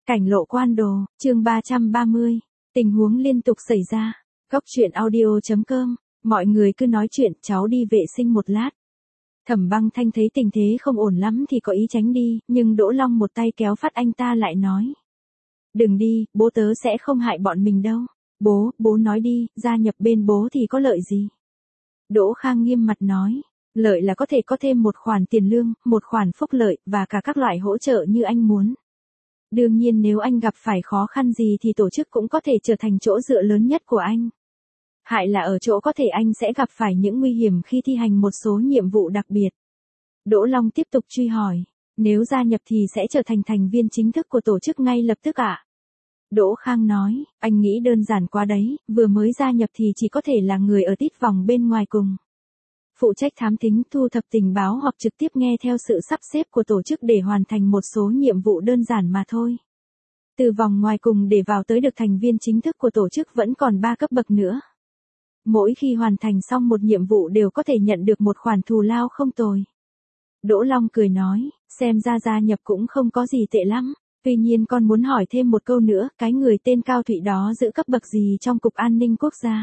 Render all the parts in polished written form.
Cảnh lộ quan đồ, chương 330. Tình huống liên tục xảy ra. Góc chuyện audio.com. Mọi người cứ nói chuyện, cháu đi vệ sinh một lát. Thẩm Băng Thanh thấy tình thế không ổn lắm thì có ý tránh đi, nhưng Đỗ Long một tay kéo phát anh ta lại nói. Đừng đi, bố tớ sẽ không hại bọn mình đâu. Bố nói đi, gia nhập bên bố thì có lợi gì? Đỗ Khang nghiêm mặt nói. Lợi là có thể có thêm một khoản tiền lương, một khoản phúc lợi, và cả các loại hỗ trợ như anh muốn. Đương nhiên nếu anh gặp phải khó khăn gì thì tổ chức cũng có thể trở thành chỗ dựa lớn nhất của anh. Hại là ở chỗ có thể anh sẽ gặp phải những nguy hiểm khi thi hành một số nhiệm vụ đặc biệt. Đỗ Long tiếp tục truy hỏi, nếu gia nhập thì sẽ trở thành thành viên chính thức của tổ chức ngay lập tức ạ? Đỗ Khang nói, anh nghĩ đơn giản quá đấy, vừa mới gia nhập thì chỉ có thể là người ở tít vòng bên ngoài cùng. Phụ trách thám thính, thu thập tình báo hoặc trực tiếp nghe theo sự sắp xếp của tổ chức để hoàn thành một số nhiệm vụ đơn giản mà thôi. Từ vòng ngoài cùng để vào tới được thành viên chính thức của tổ chức vẫn còn 3 cấp bậc nữa. Mỗi khi hoàn thành xong một nhiệm vụ đều có thể nhận được một khoản thù lao không tồi. Đỗ Long cười nói, xem ra gia nhập cũng không có gì tệ lắm. Tuy nhiên con muốn hỏi thêm một câu nữa, cái người tên Cao Thụy đó giữ cấp bậc gì trong Cục An ninh Quốc gia?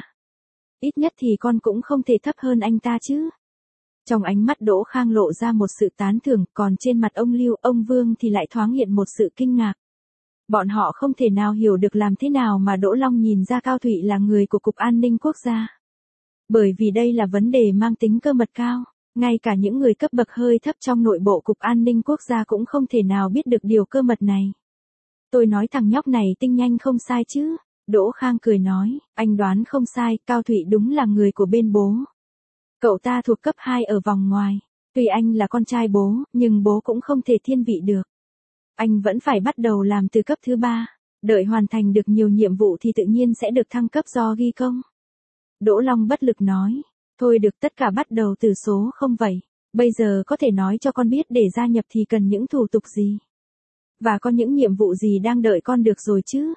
Ít nhất thì con cũng không thể thấp hơn anh ta chứ. Trong ánh mắt Đỗ Khang lộ ra một sự tán thưởng, còn trên mặt ông Lưu, ông Vương thì lại thoáng hiện một sự kinh ngạc. Bọn họ không thể nào hiểu được làm thế nào mà Đỗ Long nhìn ra Cao Thụy là người của Cục An ninh Quốc gia. Bởi vì đây là vấn đề mang tính cơ mật cao, ngay cả những người cấp bậc hơi thấp trong nội bộ Cục An ninh Quốc gia cũng không thể nào biết được điều cơ mật này. Tôi nói thằng nhóc này tinh nhanh không sai chứ. Đỗ Khang cười nói, anh đoán không sai, Cao Thụy đúng là người của bên bố. Cậu ta thuộc cấp 2 ở vòng ngoài. Tuy anh là con trai bố, nhưng bố cũng không thể thiên vị được. Anh vẫn phải bắt đầu làm từ cấp thứ 3. Đợi hoàn thành được nhiều nhiệm vụ thì tự nhiên sẽ được thăng cấp do ghi công. Đỗ Long bất lực nói, thôi được, tất cả bắt đầu từ số không vậy. Bây giờ có thể nói cho con biết để gia nhập thì cần những thủ tục gì? Và có những nhiệm vụ gì đang đợi con được rồi chứ?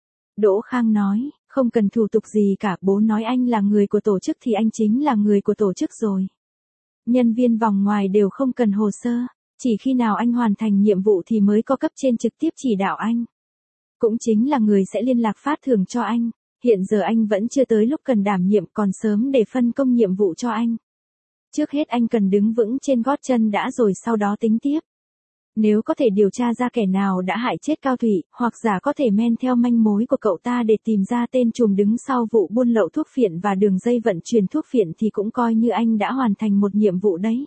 Đỗ Khang nói, không cần thủ tục gì cả, bố nói anh là người của tổ chức thì anh chính là người của tổ chức rồi. Nhân viên vòng ngoài đều không cần hồ sơ, chỉ khi nào anh hoàn thành nhiệm vụ thì mới có cấp trên trực tiếp chỉ đạo anh. Cũng chính là người sẽ liên lạc phát thưởng cho anh, hiện giờ anh vẫn chưa tới lúc cần đảm nhiệm, còn sớm để phân công nhiệm vụ cho anh. Trước hết anh cần đứng vững trên gót chân đã rồi sau đó tính tiếp. Nếu có thể điều tra ra kẻ nào đã hại chết Cao Thụy, hoặc giả có thể men theo manh mối của cậu ta để tìm ra tên trùm đứng sau vụ buôn lậu thuốc phiện và đường dây vận chuyển thuốc phiện thì cũng coi như anh đã hoàn thành một nhiệm vụ đấy.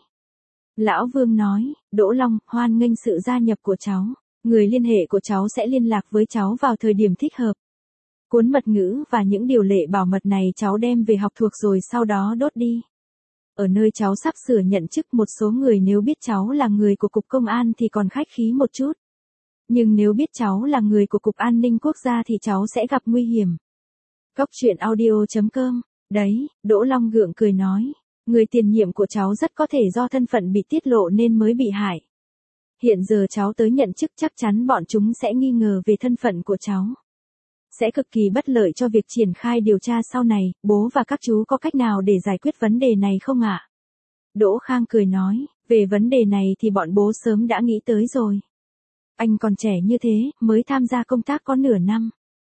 Lão Vương nói, Đỗ Long, hoan nghênh sự gia nhập của cháu. Người liên hệ của cháu sẽ liên lạc với cháu vào thời điểm thích hợp. Cuốn mật ngữ và những điều lệ bảo mật này cháu đem về học thuộc rồi sau đó đốt đi. Ở nơi cháu sắp sửa nhận chức, một số người nếu biết cháu là người của Cục Công an thì còn khách khí một chút. Nhưng nếu biết cháu là người của Cục An ninh Quốc gia thì cháu sẽ gặp nguy hiểm. Góc chuyện audio.com. Đấy, Đỗ Long gượng cười nói. Người tiền nhiệm của cháu rất có thể do thân phận bị tiết lộ nên mới bị hại. Hiện giờ cháu tới nhận chức chắc chắn bọn chúng sẽ nghi ngờ về thân phận của cháu. Sẽ cực kỳ bất lợi cho việc triển khai điều tra sau này, bố và các chú có cách nào để giải quyết vấn đề này không ạ? Đỗ Khang cười nói, về vấn đề này thì bọn bố sớm đã nghĩ tới rồi. Anh còn trẻ như thế, mới tham gia công tác có nửa năm.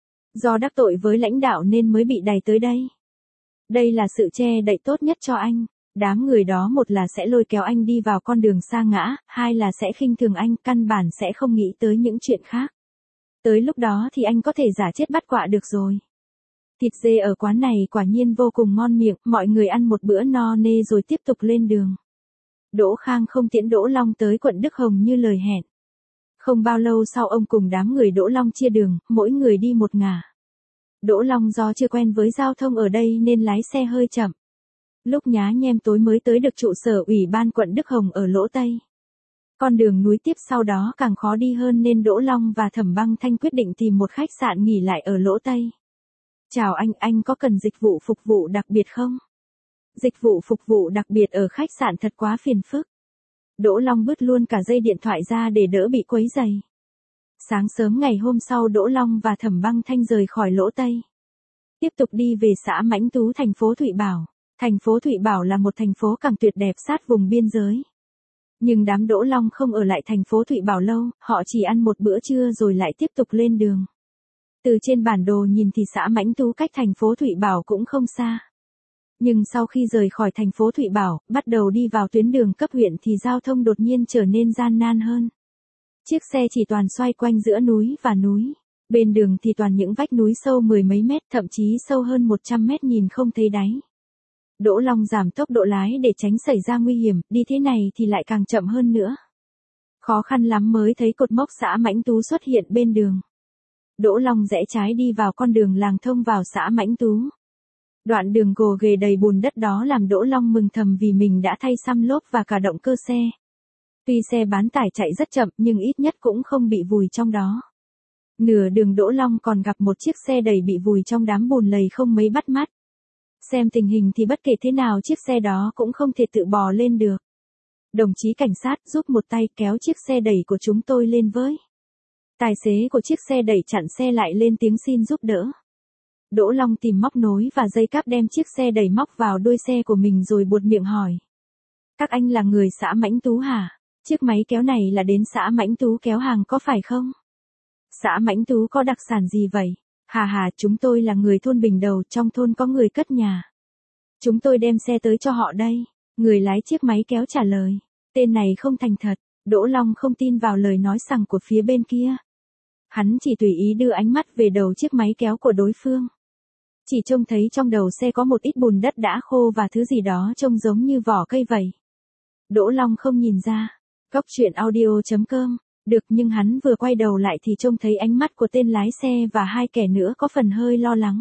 Do đắc tội với lãnh đạo nên mới bị đày tới đây. Đây là sự che đậy tốt nhất cho anh. Đám người đó một là sẽ lôi kéo anh đi vào con đường sa ngã, hai là sẽ khinh thường anh, căn bản sẽ không nghĩ tới những chuyện khác. Tới lúc đó thì anh có thể giả chết bắt quạ được rồi. Thịt dê ở quán này quả nhiên vô cùng ngon miệng, mọi người ăn một bữa no nê rồi tiếp tục lên đường. Đỗ Khang không tiễn Đỗ Long tới quận Đức Hồng như lời hẹn. Không bao lâu sau ông cùng đám người Đỗ Long chia đường, mỗi người đi một ngả. Đỗ Long do chưa quen với giao thông ở đây nên lái xe hơi chậm. Lúc nhá nhem tối mới tới được trụ sở Ủy ban quận Đức Hồng ở Lỗ Tây. Con đường núi tiếp sau đó càng khó đi hơn nên Đỗ Long và Thẩm Băng Thanh quyết định tìm một khách sạn nghỉ lại ở Lỗ Tây. Chào anh có cần dịch vụ phục vụ đặc biệt không? Dịch vụ phục vụ đặc biệt ở khách sạn thật quá phiền phức. Đỗ Long vứt luôn cả dây điện thoại ra để đỡ bị quấy rầy. Sáng sớm ngày hôm sau Đỗ Long và Thẩm Băng Thanh rời khỏi Lỗ Tây. Tiếp tục đi về xã Mãnh Tú thành phố Thụy Bảo. Thành phố Thụy Bảo là một thành phố càng tuyệt đẹp sát vùng biên giới. Nhưng đám Đỗ Long không ở lại thành phố Thụy Bảo lâu, họ chỉ ăn một bữa trưa rồi lại tiếp tục lên đường. Từ trên bản đồ nhìn thì xã Mãnh Tú cách thành phố Thụy Bảo cũng không xa. Nhưng sau khi rời khỏi thành phố Thụy Bảo, bắt đầu đi vào tuyến đường cấp huyện thì giao thông đột nhiên trở nên gian nan hơn. Chiếc xe chỉ toàn xoay quanh giữa núi và núi. Bên đường thì toàn những vách núi sâu mười mấy mét, thậm chí sâu hơn 100 mét nhìn không thấy đáy. Đỗ Long giảm tốc độ lái để tránh xảy ra nguy hiểm, đi thế này thì lại càng chậm hơn nữa. Khó khăn lắm mới thấy cột mốc xã Mãnh Tú xuất hiện bên đường. Đỗ Long rẽ trái đi vào con đường làng thông vào xã Mãnh Tú. Đoạn đường gồ ghề đầy bùn đất đó làm Đỗ Long mừng thầm vì mình đã thay xăm lốp và cả động cơ xe. Tuy xe bán tải chạy rất chậm nhưng ít nhất cũng không bị vùi trong đó. Nửa đường Đỗ Long còn gặp một chiếc xe đầy bị vùi trong đám bùn lầy không mấy bắt mắt. Xem tình hình thì bất kể thế nào chiếc xe đó cũng không thể tự bò lên được. Đồng chí cảnh sát giúp một tay kéo chiếc xe đẩy của chúng tôi lên với. Tài xế của chiếc xe đẩy chặn xe lại lên tiếng xin giúp đỡ. Đỗ Long tìm móc nối và dây cáp đem chiếc xe đẩy móc vào đuôi xe của mình rồi buột miệng hỏi. Các anh là người xã Mãnh Tú hả? Chiếc máy kéo này là đến xã Mãnh Tú kéo hàng có phải không? Xã Mãnh Tú có đặc sản gì vậy? Hà, chúng tôi là người thôn Bình Đầu, trong thôn có người cất nhà. Chúng tôi đem xe tới cho họ đây. Người lái chiếc máy kéo trả lời. Tên này không thành thật. Đỗ Long không tin vào lời nói sằng của phía bên kia. Hắn chỉ tùy ý đưa ánh mắt về đầu chiếc máy kéo của đối phương. Chỉ trông thấy trong đầu xe có một ít bùn đất đã khô và thứ gì đó trông giống như vỏ cây vậy. Đỗ Long không nhìn ra. Cóc truyện audio.com. Được, nhưng hắn vừa quay đầu lại thì trông thấy ánh mắt của tên lái xe và hai kẻ nữa có phần hơi lo lắng.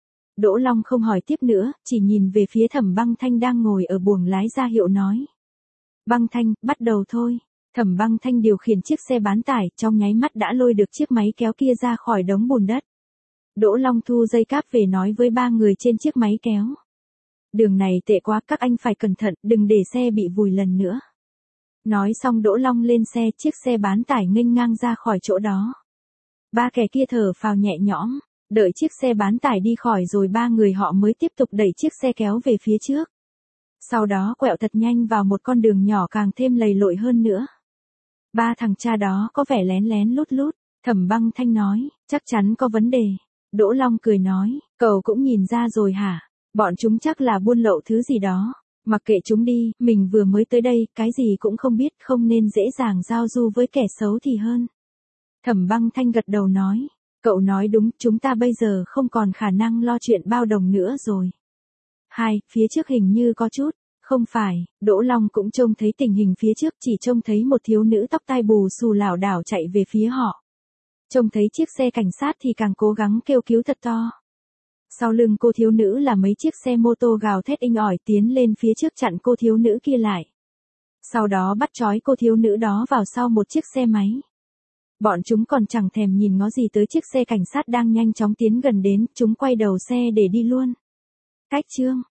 Đỗ Long không hỏi tiếp nữa, chỉ nhìn về phía Thẩm Băng Thanh đang ngồi ở buồng lái ra hiệu nói. Băng Thanh, bắt đầu thôi. Thẩm Băng Thanh điều khiển chiếc xe bán tải, trong nháy mắt đã lôi được chiếc máy kéo kia ra khỏi đống bùn đất. Đỗ Long thu dây cáp về nói với ba người trên chiếc máy kéo. Đường này tệ quá, các anh phải cẩn thận, đừng để xe bị vùi lần nữa. Nói xong Đỗ Long lên xe, chiếc xe bán tải nghênh ngang ra khỏi chỗ đó. Ba kẻ kia thở phào nhẹ nhõm, đợi chiếc xe bán tải đi khỏi rồi ba người họ mới tiếp tục đẩy chiếc xe kéo về phía trước. Sau đó quẹo thật nhanh vào một con đường nhỏ càng thêm lầy lội hơn nữa. Ba thằng cha đó có vẻ lén lén lút lút, Thẩm Băng Thanh nói, chắc chắn có vấn đề. Đỗ Long cười nói, cậu cũng nhìn ra rồi hả? Bọn chúng chắc là buôn lậu thứ gì đó. Mặc kệ chúng đi, mình vừa mới tới đây, cái gì cũng không biết, không nên dễ dàng giao du với kẻ xấu thì hơn. Thẩm Băng Thanh gật đầu nói, cậu nói đúng, chúng ta bây giờ không còn khả năng lo chuyện bao đồng nữa rồi. Phía trước hình như có chút, không phải, Đỗ Long cũng trông thấy tình hình phía trước, chỉ trông thấy một thiếu nữ tóc tai bù xù lảo đảo chạy về phía họ. Trông thấy chiếc xe cảnh sát thì càng cố gắng kêu cứu thật to. Sau lưng cô thiếu nữ là mấy chiếc xe mô tô gào thét inh ỏi tiến lên phía trước chặn cô thiếu nữ kia lại. Sau đó bắt trói cô thiếu nữ đó vào sau một chiếc xe máy. Bọn chúng còn chẳng thèm nhìn ngó gì tới chiếc xe cảnh sát đang nhanh chóng tiến gần đến, chúng quay đầu xe để đi luôn. Cách chương